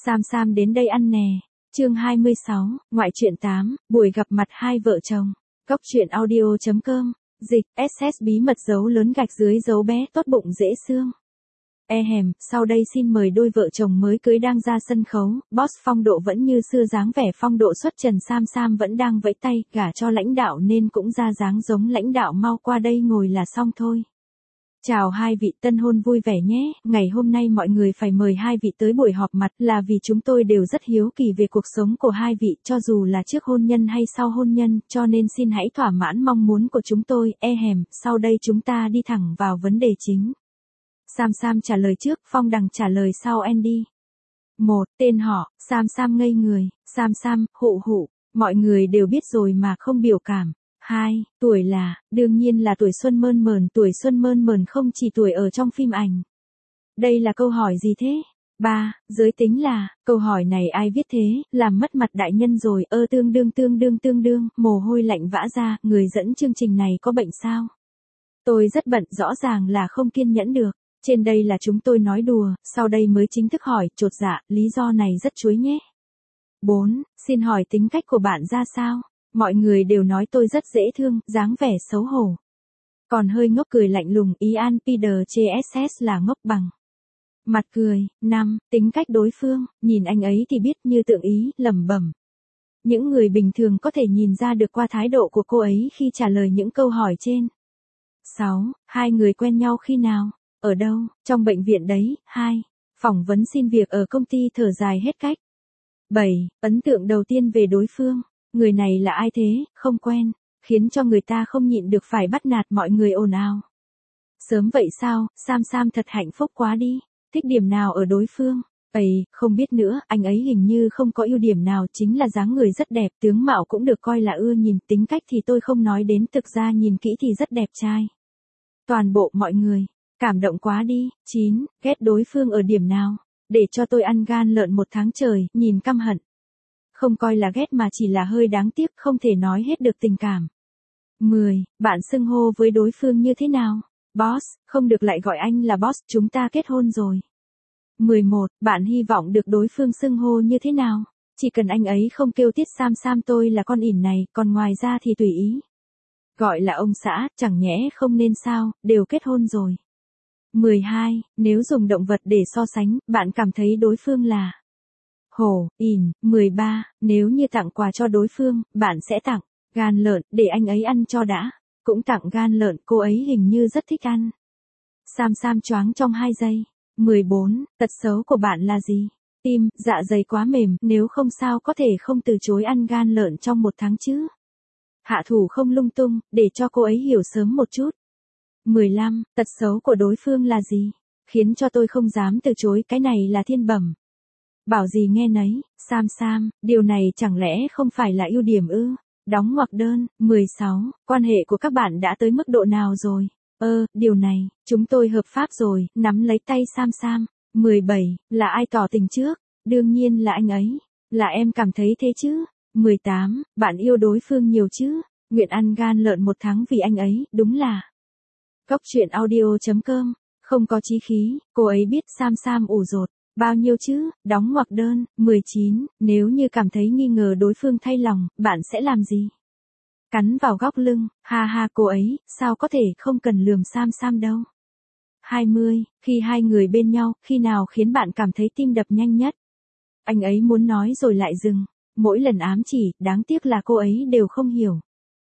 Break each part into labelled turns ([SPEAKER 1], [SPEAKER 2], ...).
[SPEAKER 1] Sam Sam đến đây ăn nè. Chương 26, ngoại truyện 8, buổi gặp mặt hai vợ chồng. Góc truyện audio.com, dịch, SS bí mật dấu lớn gạch dưới dấu bé tốt bụng dễ xương. Sau đây xin mời đôi vợ chồng mới cưới đang ra sân khấu, boss phong độ vẫn như xưa dáng vẻ phong độ xuất trần. Sam Sam vẫn đang vẫy tay, gả cho lãnh đạo nên cũng ra dáng giống lãnh đạo, mau qua đây ngồi là xong thôi. Chào hai vị tân hôn vui vẻ nhé, ngày hôm nay mọi người phải mời hai vị tới buổi họp mặt là vì chúng tôi đều rất hiếu kỳ về cuộc sống của hai vị, cho dù là trước hôn nhân hay sau hôn nhân, cho nên xin hãy thỏa mãn mong muốn của chúng tôi. Sau đây chúng ta đi thẳng vào vấn đề chính. Sam Sam trả lời trước, Phong Đằng trả lời sau Andy. 1. Tên họ, Sam Sam ngây người, Sam Sam, hụ, mọi người đều biết rồi mà không biểu cảm. 2. Tuổi là, đương nhiên là tuổi xuân mơn mởn, tuổi xuân mơn mởn không chỉ tuổi ở trong phim ảnh. Đây là câu hỏi gì thế? 3. Giới tính là, câu hỏi này ai viết thế, làm mất mặt đại nhân rồi, tương đương, mồ hôi lạnh vã ra, người dẫn chương trình này có bệnh sao? Tôi rất bận, rõ ràng là không kiên nhẫn được. Trên đây là chúng tôi nói đùa, sau đây mới chính thức hỏi, chột dạ, lý do này rất chuối nhé. 4. Xin hỏi tính cách của bạn ra sao? Mọi người đều nói tôi rất dễ thương, dáng vẻ xấu hổ. Còn hơi ngốc, cười lạnh lùng, Ian Peter CSS là ngốc bằng. Mặt cười. 5. Tính cách đối phương, nhìn anh ấy thì biết, như tượng ý, lẩm bẩm. Những người bình thường có thể nhìn ra được qua thái độ của cô ấy khi trả lời những câu hỏi trên. 6. Hai người quen nhau khi nào? Ở đâu? Trong bệnh viện đấy. 2. Phỏng vấn xin việc ở công ty, thở dài hết cách. 7. Ấn tượng đầu tiên về đối phương. Người này là ai thế, không quen, khiến cho người ta không nhịn được phải bắt nạt, mọi người ồn ào. Sớm vậy sao, Sam Sam thật hạnh phúc quá đi, thích điểm nào ở đối phương? Không biết nữa, anh ấy hình như không có ưu điểm nào, chính là dáng người rất đẹp, tướng mạo cũng được coi là ưa nhìn, tính cách thì tôi không nói đến, thực ra nhìn kỹ thì rất đẹp trai. Toàn bộ mọi người, cảm động quá đi. 9. Ghét đối phương ở điểm nào? Để cho tôi ăn gan lợn 1 tháng trời, nhìn căm hận. Không coi là ghét mà chỉ là hơi đáng tiếc, không thể nói hết được tình cảm. 10. Bạn xưng hô với đối phương như thế nào? Boss, không được lại gọi anh là boss, chúng ta kết hôn rồi. 11. Bạn hy vọng được đối phương xưng hô như thế nào? Chỉ cần anh ấy không kêu tiết Sam Sam tôi là con ỉn này, còn ngoài ra thì tùy ý. Gọi là ông xã, chẳng nhẽ không nên sao, đều kết hôn rồi. 12. Nếu dùng động vật để so sánh, bạn cảm thấy đối phương là hổ, ỉn. 13. Nếu như tặng quà cho đối phương, bạn sẽ tặng gan lợn, để anh ấy ăn cho đã. Cũng tặng gan lợn, cô ấy hình như rất thích ăn. Sam Sam choáng trong 2 giây. 14. Tật xấu của bạn là gì? Tim, dạ dày quá mềm, nếu không sao có thể không từ chối ăn gan lợn trong 1 tháng chứ. Hạ thủ không lung tung, để cho cô ấy hiểu sớm một chút. 15. Tật xấu của đối phương là gì? Khiến cho tôi không dám từ chối, cái này là thiên bẩm. Bảo gì nghe nấy, Sam Sam, điều này chẳng lẽ không phải là ưu điểm ư? Đóng ngoặc đơn. 16. Quan hệ của các bạn đã tới mức độ nào rồi? Điều này, chúng tôi hợp pháp rồi, nắm lấy tay Sam Sam. 17. Là ai tỏ tình trước? Đương nhiên là anh ấy. Là em cảm thấy thế chứ? 18. Bạn yêu đối phương nhiều chứ? Nguyện ăn gan lợn 1 tháng vì anh ấy, đúng là. Góc truyện audio.com, không có chí khí, cô ấy biết Sam Sam ủ rột. Bao nhiêu chứ? Đóng ngoặc đơn. 19. Nếu như cảm thấy nghi ngờ đối phương thay lòng, bạn sẽ làm gì? Cắn vào góc lưng, ha cô ấy, sao có thể không cần lườm Sam Sam đâu. 20. Khi hai người bên nhau, khi nào khiến bạn cảm thấy tim đập nhanh nhất? Anh ấy muốn nói rồi lại dừng. Mỗi lần ám chỉ, đáng tiếc là cô ấy đều không hiểu.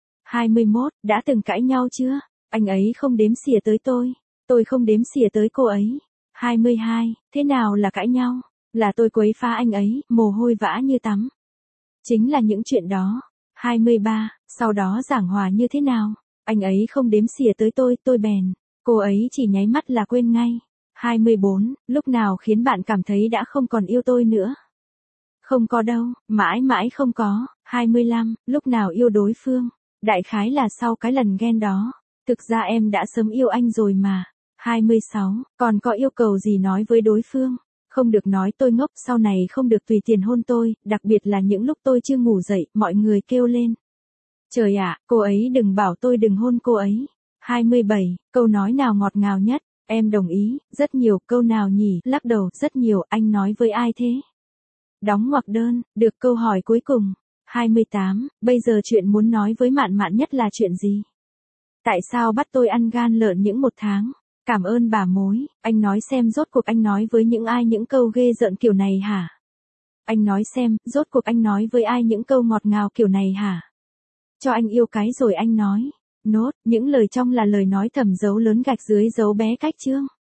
[SPEAKER 1] 21. Đã từng cãi nhau chưa? Anh ấy không đếm xỉa tới tôi không đếm xỉa tới cô ấy. 22. Thế nào là cãi nhau? Là tôi quấy phá anh ấy, mồ hôi vã như tắm. Chính là những chuyện đó. 23. Sau đó giảng hòa như thế nào? Anh ấy không đếm xỉa tới tôi bèn. Cô ấy chỉ nháy mắt là quên ngay. 24. Lúc nào khiến bạn cảm thấy đã không còn yêu tôi nữa? Không có đâu, mãi mãi không có. 25. Lúc nào yêu đối phương? Đại khái là sau cái lần ghen đó. Thực ra em đã sớm yêu anh rồi mà. 26. Còn có yêu cầu gì nói với đối phương? Không được nói tôi ngốc, sau này không được tùy tiền hôn tôi, đặc biệt là những lúc tôi chưa ngủ dậy, mọi người kêu lên. Trời ạ, cô ấy đừng bảo tôi đừng hôn cô ấy. 27. Câu nói nào ngọt ngào nhất? Em đồng ý, rất nhiều. Câu nào nhỉ? Lắc đầu, rất nhiều. Anh nói với ai thế? Đóng ngoặc đơn, được câu hỏi cuối cùng. 28, bây giờ chuyện muốn nói với Mạn Mạn nhất là chuyện gì? Tại sao bắt tôi ăn gan lợn những 1 tháng? Cảm ơn bà mối, anh nói xem rốt cuộc anh nói với những ai những câu ghê rợn kiểu này hả? Anh nói xem, rốt cuộc anh nói với ai những câu ngọt ngào kiểu này hả? Cho anh yêu cái rồi anh nói. Nốt, những lời trong là lời nói thầm dấu lớn gạch dưới dấu bé cách chương.